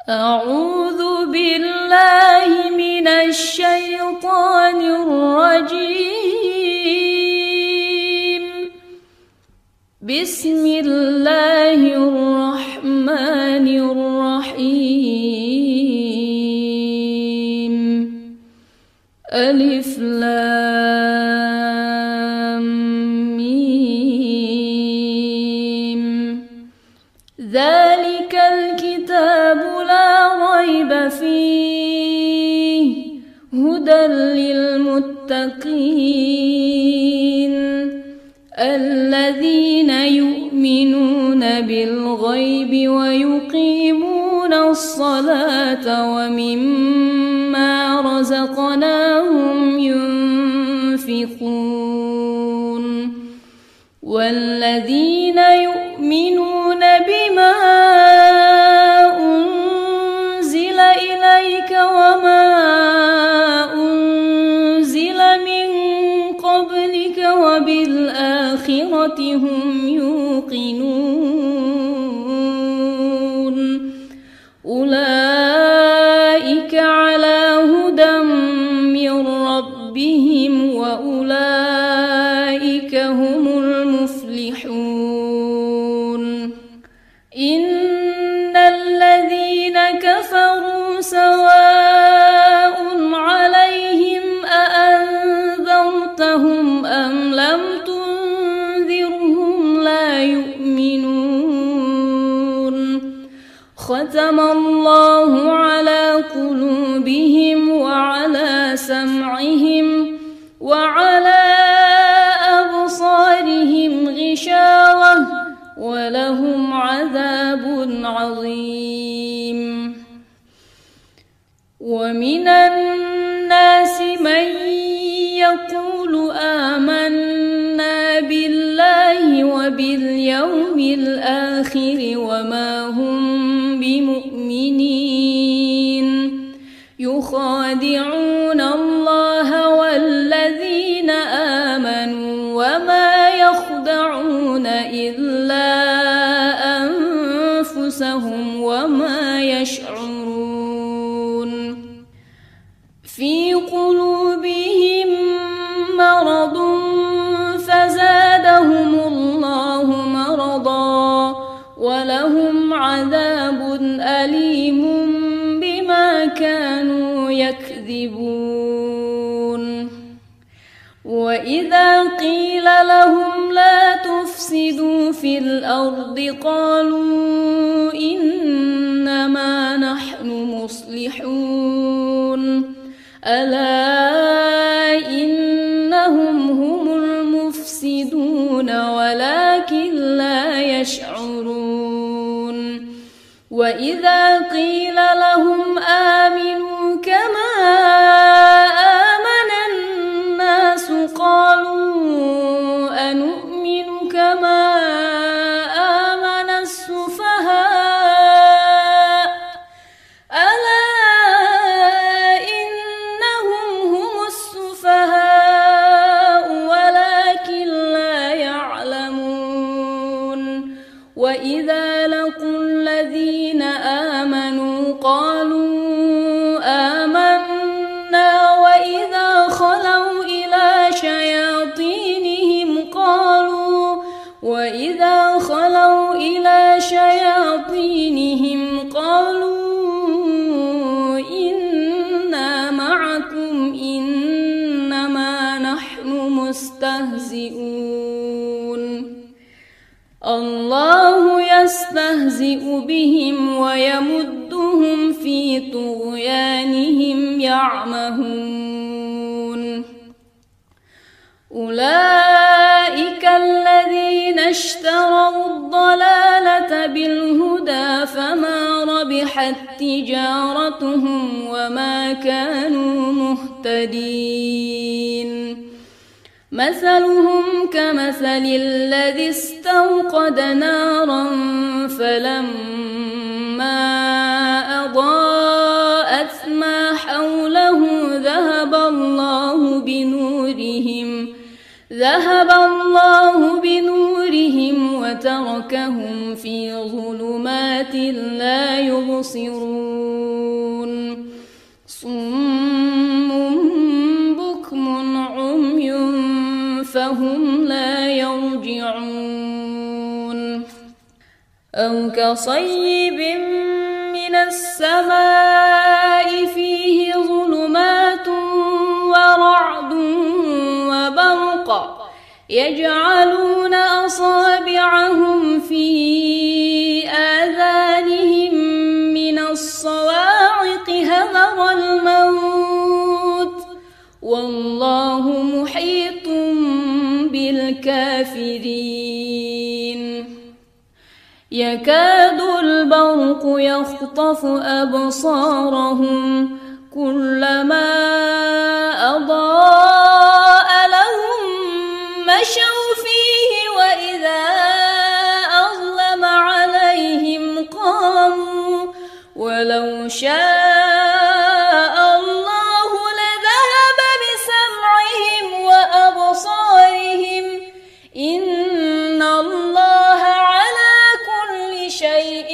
أعوذ بالله من الشيطان الرجيم. بسم الله الرحمن الرحيم. ألف لام ميم. ذلك الكتاب لا ريب فيه هدى للمتقين الذين يؤمنون بالغيب ويقيمون الصلاة ومما رزقناهم ينفقون والذين يؤمنون بما أنزل إليك وما أنزل من قبلك وبالآخرة هم يوقنون أولئك على هدى من ربهم وأولئك هم المفلحون. إن الذين كفروا سواء عليهم أأنذرتهم أم لم تنذرهم لا يؤمنون. ختم الله على قلوبهم وعلى سمعهم وعلى أبصارهم غشاوة ولهم عذاب عظيم. ومن الناس من يقول آمنا بالله وباليوم الآخر وما هم بمؤمنين يخادعون الله والذين آمنوا وما يخدعون إلا أنفسهم وما يشعرون. في قلوبهم مرض فزادهم الله مرضا ولهم عذاب أليم بما كانوا يكذبون. وإذا قيل لهم لا تفسدوا في الأرض قالوا إنما نحن مصلحون ألا إنهم هم المفسدون ولكن لا يشعرون. وإذا قيل لهم آمنوا كما آمن الناس قالوا أنؤمن كما آمن السفهاء ألا إنهم هم السفهاء ولكن لا يعلمون. وإذا لقوا الذين آمنوا قالوا آمنا وإذا خلوا إلى شياطينهم قالوا إنا معكم إنما نحن مستهزئون. الله يستهزئ بهم ويمدهم في طغيانهم يعمهون. أولئك الذين اشتروا الضلالة بالهدى فما ربحت تجارتهم وما كانوا مهتدين. مثلهم كمثل الذي استوقد نارا فلما أضاءت ما حوله ذهب الله بنورهم وتركهم في ظلمات لا يبصرون. صم بكم عمي فهم لا يرجعون أو كصيب من السماء فيه ظلمات ورعد وبرق يجعلون أصابعهم في آذانهم من الصواعق حذر الموت والله محيط بالكافرين يكاد البرق يخطف أبصارهم كلما أضاء لهم مشوا فيه وإذا أظلم عليهم قاموا ولو شاء الله لذهب بسمعهم وأبصارهم إن الله على كل شيء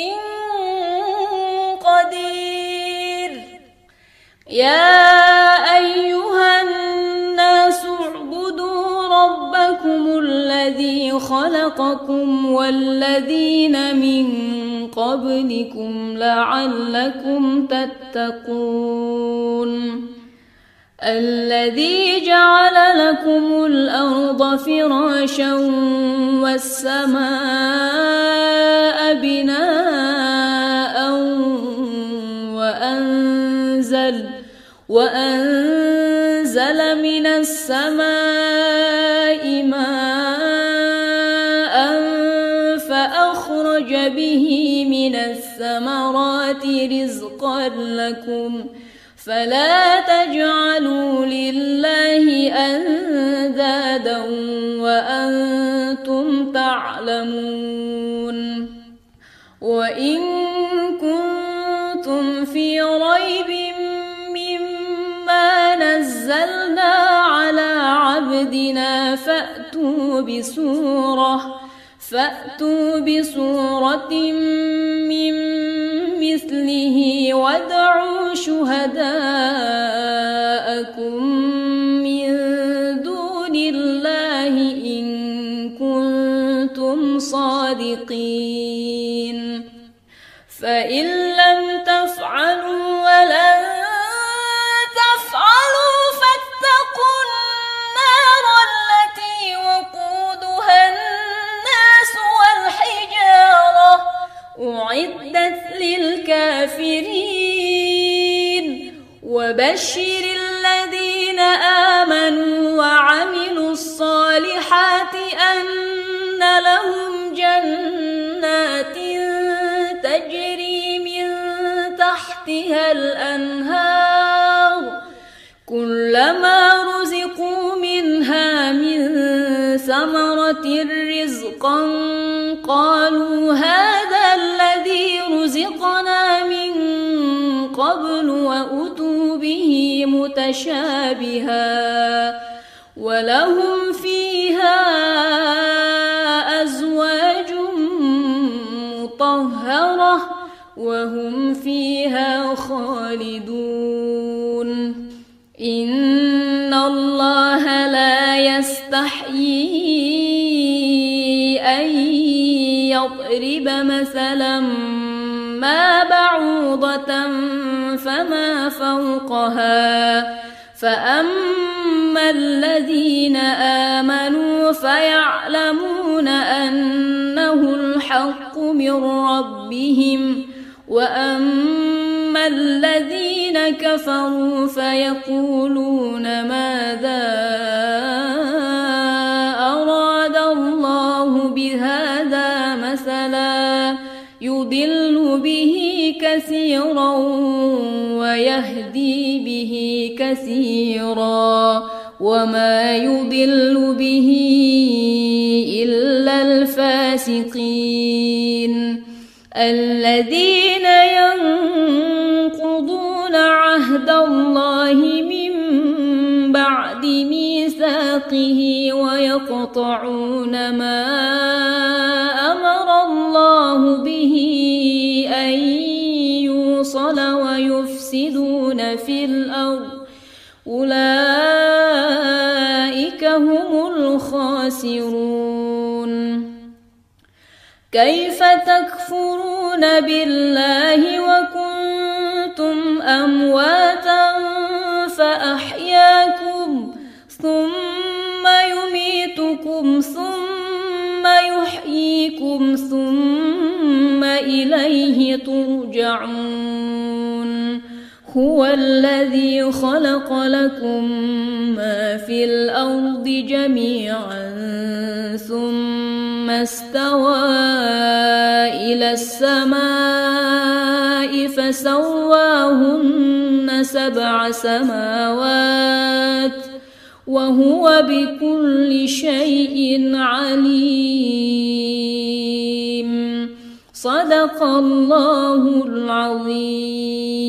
قدير يا أيها الناس اعبدوا ربكم الذي خلقكم والذين من قبلكم لعلكم تتقون الذي جعل لكم الأرض فراشا والسماء بناء وأنزل من السماء ماء فأخرج به من الثمرات رزقا لكم فلا تجعلوا لله أندادا وأنتم تعلمون وإن كنتم في ريب مما نزلنا على عبدنا فأتوا بسورة من مثله وادعوا شهداءكم من دون الله إن كنتم صادقين فإن لم تفعلوا ولن تفعلوا فاتقوا النار التي وقودها الناس والحجارة أعدت للكافرين وبشر الذين آمنوا وعملوا الصالحات أن لهم جنات تجري من تحتها الأنهار كلما رزقوا منها من ثمرة رزقا قالوا هذا الذي رزقنا من قبل وأتوا به متشابها ولهم فيها أزواج مطهرة وهم فيها خالدون إن الله لا يستحيي أن يضرب مثلا ما بعوضة فما فوقها فأما الذين آمنوا فيعلمون أنه الحق من ربهم وأما الذين كفروا فيقولون ماذا أراد الله بهذا مثلا يضل به كثيرا ويهدي به كثيرا وما يضل به إلا الفاسقين الذين ينقضون عهد الله من بعد ميثاقه ويقطعون ما أمر الله به أن يوصل ويفسدون في الأرض أولئك هم الخاسرون. كيف تكفرون بالله وكنتم أمواتا فأحياكم ثم يميتكم ثم يحييكم ثم إليه ترجعون. هو الذي خلق لكم ما في الأرض جميعا ثم استوى إلى السماء فسواهن 7 سماوات وهو بكل شيء عليم. صدق الله العظيم.